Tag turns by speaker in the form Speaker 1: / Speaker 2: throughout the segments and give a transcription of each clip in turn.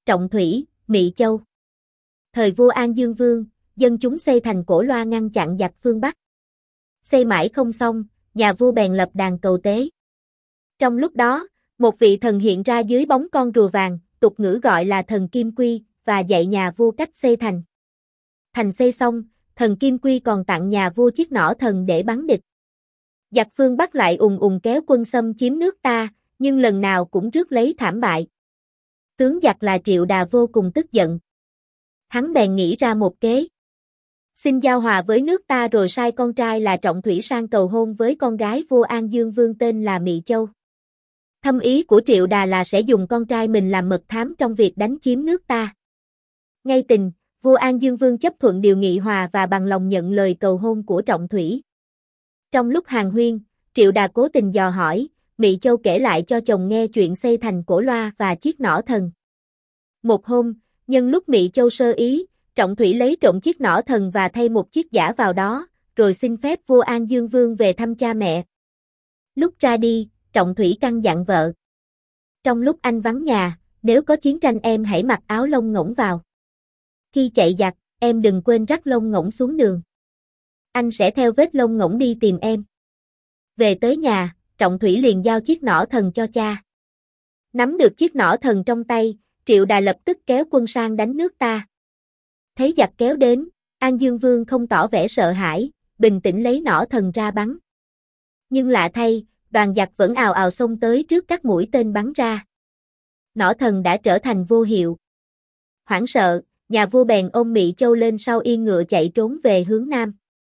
Speaker 1: Trọng Thủy, Mị Châu. Thời vua An Dương Vương, dân chúng xây thành Cổ Loa ngăn chặn giặc phương Bắc. Xây mãi không xong, nhà vua bèn lập đàn cầu tế. Trong lúc đó, một vị thần hiện ra dưới bóng con rùa vàng, tục ngữ gọi là thần Kim Quy, và dạy nhà vua cách xây thành. Thành xây xong, thần Kim Quy còn tặng nhà vua chiếc nỏ thần để bắn địch. Giặc phương Bắc lại ùng ùng kéo quân xâm chiếm nước ta, nhưng lần nào cũng rước lấy thảm bại. Tướng giặc là Triệu Đà vô cùng tức giận. Hắn bèn nghĩ ra một kế. Xin giao hòa với nước ta rồi sai con trai là Trọng Thủy sang cầu hôn với con gái vua An Dương Vương tên là Mị Châu. Thâm ý của Triệu Đà là sẽ dùng con trai mình làm mật thám trong việc đánh chiếm nước ta. Ngay tình, vua An Dương Vương chấp thuận điều nghị hòa và bằng lòng nhận lời cầu hôn của Trọng Thủy. Trong lúc hàn huyên, Triệu Đà cố tình dò hỏi, Mị Châu kể lại cho chồng nghe chuyện xây thành Cổ Loa và chiếc nỏ thần. Một hôm, nhân lúc Mị Châu sơ ý, Trọng Thủy lấy trộm chiếc nỏ thần và thay một chiếc giả vào đó, rồi xin phép vua An Dương Vương về thăm cha mẹ. Lúc ra đi, Trọng Thủy căn dặn vợ. Trong lúc anh vắng nhà, nếu có chiến tranh em hãy mặc áo lông ngỗng vào. Khi chạy giặc, em đừng quên rắc lông ngỗng xuống đường. Anh sẽ theo vết lông ngỗng đi tìm em. Về tới nhà, Trọng Thủy liền giao chiếc nỏ thần cho cha. Nắm được chiếc nỏ thần trong tay, Triệu Đà lập tức kéo quân sang đánh nước ta. Thấy giặc kéo đến, An Dương Vương không tỏ vẻ sợ hãi, bình tĩnh lấy nỏ thần ra bắn. Nhưng lạ thay, đoàn giặc vẫn ào ào xông tới trước các mũi tên bắn ra. Nỏ thần đã trở thành vô hiệu. Hoảng sợ, nhà vua bèn ôm Mị Châu lên sau yên ngựa chạy trốn về hướng nam.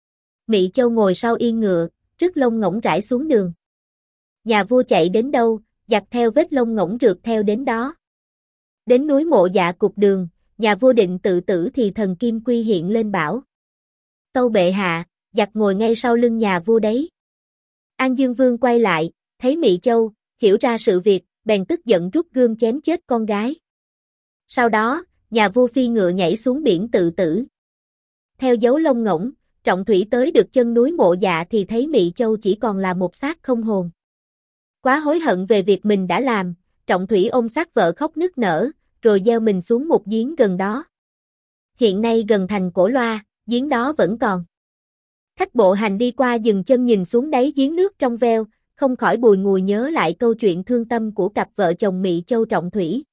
Speaker 1: Mị Châu ngồi sau yên ngựa, rứt lông ngỗng rải xuống đường. Nhà vua chạy đến đâu, giặc theo vết lông ngỗng rượt theo đến đó. Đến núi Mộ Dạ cục đường, nhà vua định tự tử thì thần Kim Quy hiện lên bảo: Tâu bệ hạ, giặc ngồi ngay sau lưng nhà vua đấy. An Dương Vương quay lại, thấy Mị Châu, hiểu ra sự việc, bèn tức giận rút gươm chém chết con gái. Sau đó, nhà vua phi ngựa nhảy xuống biển tự tử. Theo dấu lông ngỗng, Trọng Thủy tới được chân núi Mộ Dạ thì thấy Mị Châu chỉ còn là một xác không hồn. Quá hối hận về việc mình đã làm, Trọng Thủy ôm xác vợ khóc nức nở, rồi gieo mình xuống một giếng gần đó. Hiện nay gần thành Cổ Loa, giếng đó vẫn còn. Khách bộ hành đi qua dừng chân nhìn xuống đáy giếng nước trong veo, không khỏi bùi ngùi nhớ lại câu chuyện thương tâm của cặp vợ chồng Mị Châu Trọng Thủy.